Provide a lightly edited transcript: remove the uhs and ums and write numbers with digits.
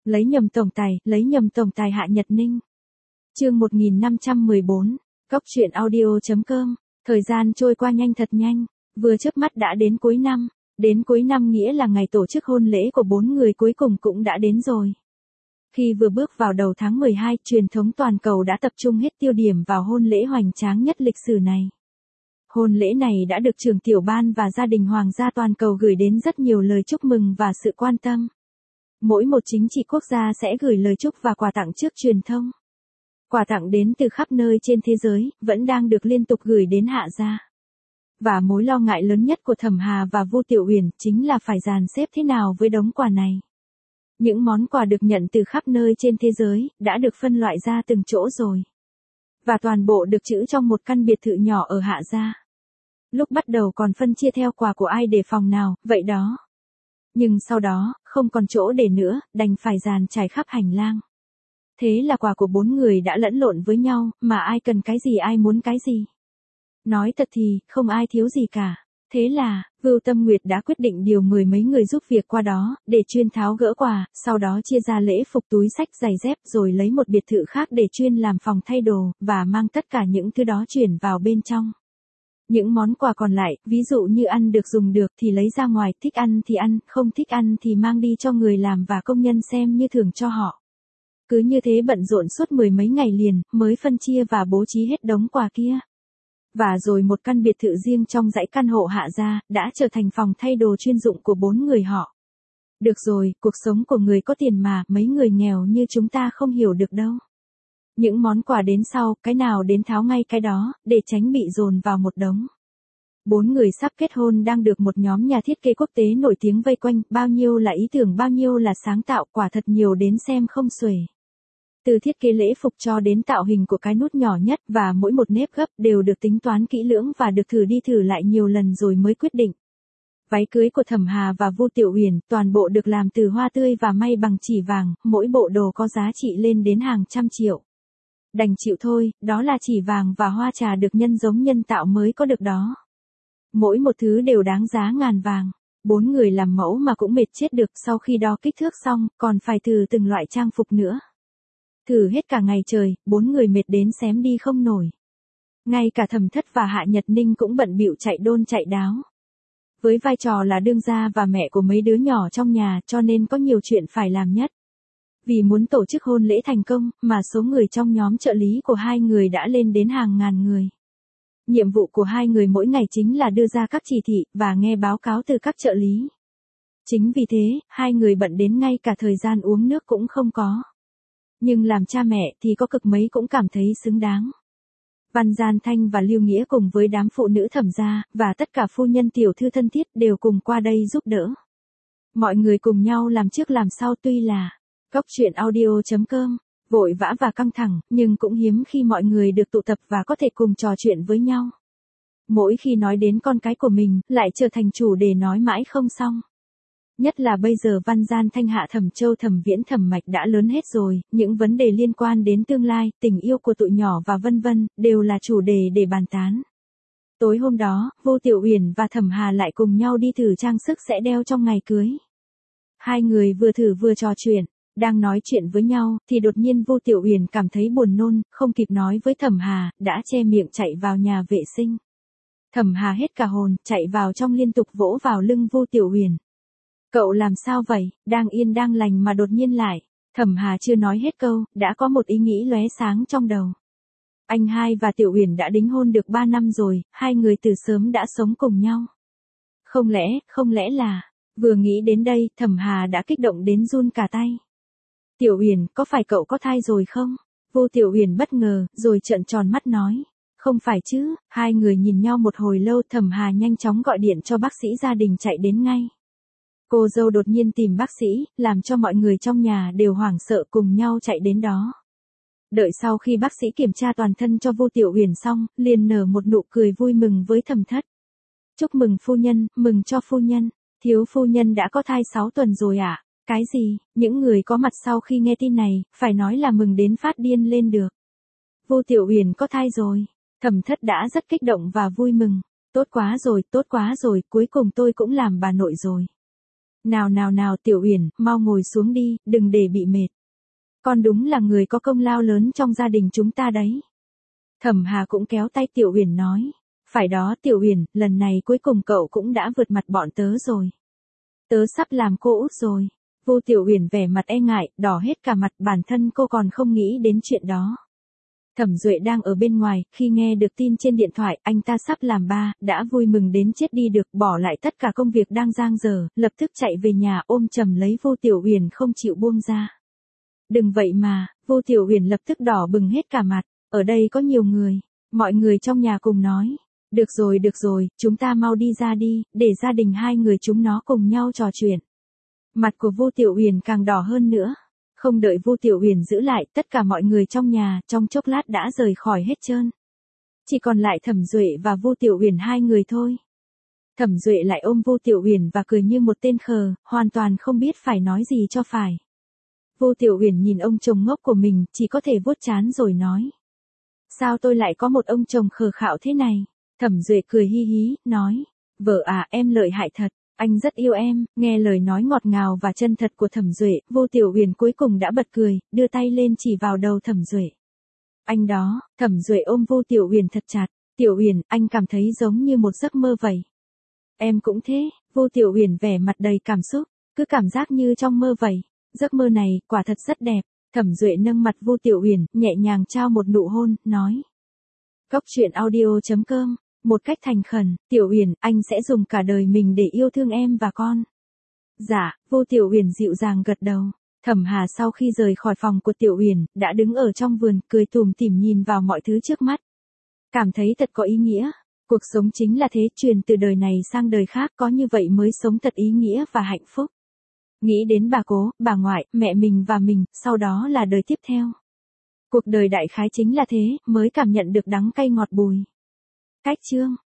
Lấy nhầm tổng tài Hạ Nhật Ninh. Chương 1514, Cốc truyện audio.com. Thời gian trôi qua nhanh thật nhanh, vừa chớp mắt đã đến cuối năm. Đến cuối năm nghĩa là ngày tổ chức hôn lễ của 4 người cuối cùng cũng đã đến rồi. Khi vừa bước vào đầu tháng 12, truyền thống toàn cầu đã tập trung hết tiêu điểm vào hôn lễ hoành tráng nhất lịch sử này. Hôn lễ này đã được trưởng tiểu ban và gia đình hoàng gia toàn cầu gửi đến rất nhiều lời chúc mừng và sự quan tâm. Mỗi một chính trị quốc gia sẽ gửi lời chúc và quà tặng trước truyền thông. Quà tặng đến từ khắp nơi trên thế giới, vẫn đang được liên tục gửi đến Hạ gia. Và mối lo ngại lớn nhất của Thẩm Hà và Vu Tiểu Uyển chính là phải dàn xếp thế nào với đống quà này. Những món quà được nhận từ khắp nơi trên thế giới, đã được phân loại ra từng chỗ rồi. Và toàn bộ được trữ trong một căn biệt thự nhỏ ở Hạ gia. Lúc bắt đầu còn phân chia theo quà của ai để phòng nào, vậy đó. Nhưng sau đó, không còn chỗ để nữa, đành phải dàn trải khắp hành lang. Thế là quà của 4 người đã lẫn lộn với nhau, mà ai cần cái gì ai muốn cái gì. Nói thật thì, không ai thiếu gì cả. Thế là, Vưu Tâm Nguyệt đã quyết định điều 10 mấy người giúp việc qua đó, để chuyên tháo gỡ quà, sau đó chia ra lễ phục túi xách giày dép rồi lấy một biệt thự khác để chuyên làm phòng thay đồ, và mang tất cả những thứ đó chuyển vào bên trong. Những món quà còn lại, ví dụ như ăn được dùng được thì lấy ra ngoài, thích ăn thì ăn, không thích ăn thì mang đi cho người làm và công nhân xem như thưởng cho họ. Cứ như thế bận rộn suốt 10 mấy ngày liền, mới phân chia và bố trí hết đống quà kia. Và rồi một căn biệt thự riêng trong dãy căn hộ Hạ gia, đã trở thành phòng thay đồ chuyên dụng của 4 người họ. Được rồi, cuộc sống của người có tiền mà, mấy người nghèo như chúng ta không hiểu được đâu. Những món quà đến sau, cái nào đến tháo ngay cái đó, để tránh bị dồn vào một đống. 4 người sắp kết hôn đang được một nhóm nhà thiết kế quốc tế nổi tiếng vây quanh, bao nhiêu là ý tưởng bao nhiêu là sáng tạo, quả thật nhiều đến xem không xuể. Từ thiết kế lễ phục cho đến tạo hình của cái nút nhỏ nhất và mỗi một nếp gấp đều được tính toán kỹ lưỡng và được thử đi thử lại nhiều lần rồi mới quyết định. Váy cưới của Thẩm Hà và Vu Tiểu Uyển toàn bộ được làm từ hoa tươi và may bằng chỉ vàng, mỗi bộ đồ có giá trị lên đến hàng trăm triệu. Đành chịu thôi, đó là chỉ vàng và hoa trà được nhân giống nhân tạo mới có được đó. Mỗi một thứ đều đáng giá ngàn vàng. 4 người làm mẫu mà cũng mệt chết được, sau khi đo kích thước xong, còn phải thử từng loại trang phục nữa. Thử hết cả ngày trời, 4 người mệt đến xém đi không nổi. Ngay cả Thẩm Thất và Hạ Nhật Ninh cũng bận bịu chạy đôn chạy đáo. Với vai trò là đương gia và mẹ của mấy đứa nhỏ trong nhà, cho nên có nhiều chuyện phải làm nhất. Vì muốn tổ chức hôn lễ thành công, mà số người trong nhóm trợ lý của 2 người đã lên đến hàng ngàn người. Nhiệm vụ của 2 người mỗi ngày chính là đưa ra các chỉ thị, và nghe báo cáo từ các trợ lý. Chính vì thế, 2 người bận đến ngay cả thời gian uống nước cũng không có. Nhưng làm cha mẹ thì có cực mấy cũng cảm thấy xứng đáng. Văn Gian Thanh và Lưu Nghĩa cùng với đám phụ nữ Thẩm gia, và tất cả phu nhân tiểu thư thân thiết đều cùng qua đây giúp đỡ. Mọi người cùng nhau làm trước làm sau, tuy là Cốc truyện audio.com, vội vã và căng thẳng, nhưng cũng hiếm khi mọi người được tụ tập và có thể cùng trò chuyện với nhau. Mỗi khi nói đến con cái của mình, lại trở thành chủ đề nói mãi không xong. Nhất là bây giờ Văn Gian Thanh, Hạ Thẩm Châu, Thẩm Viễn, Thẩm Mạch đã lớn hết rồi, những vấn đề liên quan đến tương lai, tình yêu của tụi nhỏ và vân vân, đều là chủ đề để bàn tán. Tối hôm đó, Vu Tiểu Uyển và Thẩm Hà lại cùng nhau đi thử trang sức sẽ đeo trong ngày cưới. 2 người vừa thử vừa trò chuyện. Đang nói chuyện với nhau, thì đột nhiên Vu Tiểu Uyển cảm thấy buồn nôn, không kịp nói với Thẩm Hà, đã che miệng chạy vào nhà vệ sinh. Thẩm Hà hết cả hồn, chạy vào trong liên tục vỗ vào lưng Vu Tiểu Uyển. Cậu làm sao vậy, đang yên đang lành mà đột nhiên lại. Thẩm Hà chưa nói hết câu, đã có một ý nghĩ lóe sáng trong đầu. Anh hai và Tiểu Uyển đã đính hôn được 3 năm rồi, 2 người từ sớm đã sống cùng nhau. Không lẽ là, vừa nghĩ đến đây, Thẩm Hà đã kích động đến run cả tay. Tiểu Uyển, có phải cậu có thai rồi không? Vu Tiểu Uyển bất ngờ, rồi trợn tròn mắt nói. Không phải chứ. 2 người nhìn nhau một hồi lâu, Thẩm Hà nhanh chóng gọi điện cho bác sĩ gia đình chạy đến ngay. Cô dâu đột nhiên tìm bác sĩ, làm cho mọi người trong nhà đều hoảng sợ cùng nhau chạy đến đó. Đợi sau khi bác sĩ kiểm tra toàn thân cho Vu Tiểu Uyển xong, liền nở một nụ cười vui mừng với Thẩm Thất. Chúc mừng phu nhân, mừng cho phu nhân. Thiếu phu nhân đã có thai 6 tuần rồi ạ. Cái gì? Những người có mặt sau khi nghe tin này, phải nói là mừng đến phát điên lên được. Vu Tiểu Uyển có thai rồi. Thẩm Thất đã rất kích động và vui mừng. Tốt quá rồi, cuối cùng tôi cũng làm bà nội rồi. Nào nào nào Tiểu Uyển, mau ngồi xuống đi, đừng để bị mệt. Con đúng là người có công lao lớn trong gia đình chúng ta đấy. Thẩm Hà cũng kéo tay Tiểu Uyển nói. Phải đó Tiểu Uyển, lần này cuối cùng cậu cũng đã vượt mặt bọn tớ rồi. Tớ sắp làm cô út rồi. Vô Tiểu Uyển vẻ mặt e ngại, đỏ hết cả mặt, bản thân cô còn không nghĩ đến chuyện đó. Thẩm Duệ đang ở bên ngoài, khi nghe được tin trên điện thoại, anh ta sắp làm ba, đã vui mừng đến chết đi được, bỏ lại tất cả công việc đang dang dở, lập tức chạy về nhà ôm chầm lấy Vô Tiểu Uyển không chịu buông ra. Đừng vậy mà, Vô Tiểu Uyển lập tức đỏ bừng hết cả mặt, ở đây có nhiều người, mọi người trong nhà cùng nói. Được rồi, chúng ta mau đi ra đi, để gia đình hai người chúng nó cùng nhau trò chuyện. Mặt của Vô Tiểu Uyển càng đỏ hơn nữa. Không đợi Vô Tiểu Uyển giữ lại, tất cả mọi người trong nhà, trong chốc lát đã rời khỏi hết trơn. Chỉ còn lại Thẩm Duệ và Vô Tiểu Uyển hai người thôi. Thẩm Duệ lại ôm Vô Tiểu Uyển và cười như một tên khờ, hoàn toàn không biết phải nói gì cho phải. Vô Tiểu Uyển nhìn ông chồng ngốc của mình, chỉ có thể vuốt trán rồi nói. Sao tôi lại có một ông chồng khờ khạo thế này? Thẩm Duệ cười hi hí, nói. Vợ à, em lợi hại thật. Anh rất yêu em. Nghe lời nói ngọt ngào và chân thật của Thẩm Duệ, Vô Tiểu Uyển cuối cùng đã bật cười, đưa tay lên chỉ vào đầu Thẩm Duệ. Anh đó. Thẩm Duệ ôm Vô Tiểu Uyển thật chặt. Tiểu Uyển, anh cảm thấy giống như một giấc mơ vậy. Em cũng thế. Vô Tiểu Uyển vẻ mặt đầy cảm xúc, cứ cảm giác như trong mơ vậy. Giấc mơ này, quả thật rất đẹp. Thẩm Duệ nâng mặt Vô Tiểu Uyển, nhẹ nhàng trao một nụ hôn, nói. Cốc truyện audio.com. Một cách thành khẩn, Tiểu Uyển, anh sẽ dùng cả đời mình để yêu thương em và con. Dạ, Vô Tiểu Uyển dịu dàng gật đầu. Thẩm Hà sau khi rời khỏi phòng của Tiểu Uyển, đã đứng ở trong vườn, cười tủm tỉm nhìn vào mọi thứ trước mắt. Cảm thấy thật có ý nghĩa. Cuộc sống chính là thế, truyền từ đời này sang đời khác, có như vậy mới sống thật ý nghĩa và hạnh phúc. Nghĩ đến bà cố, bà ngoại, mẹ mình và mình, sau đó là đời tiếp theo. Cuộc đời đại khái chính là thế, mới cảm nhận được đắng cay ngọt bùi. Cách chương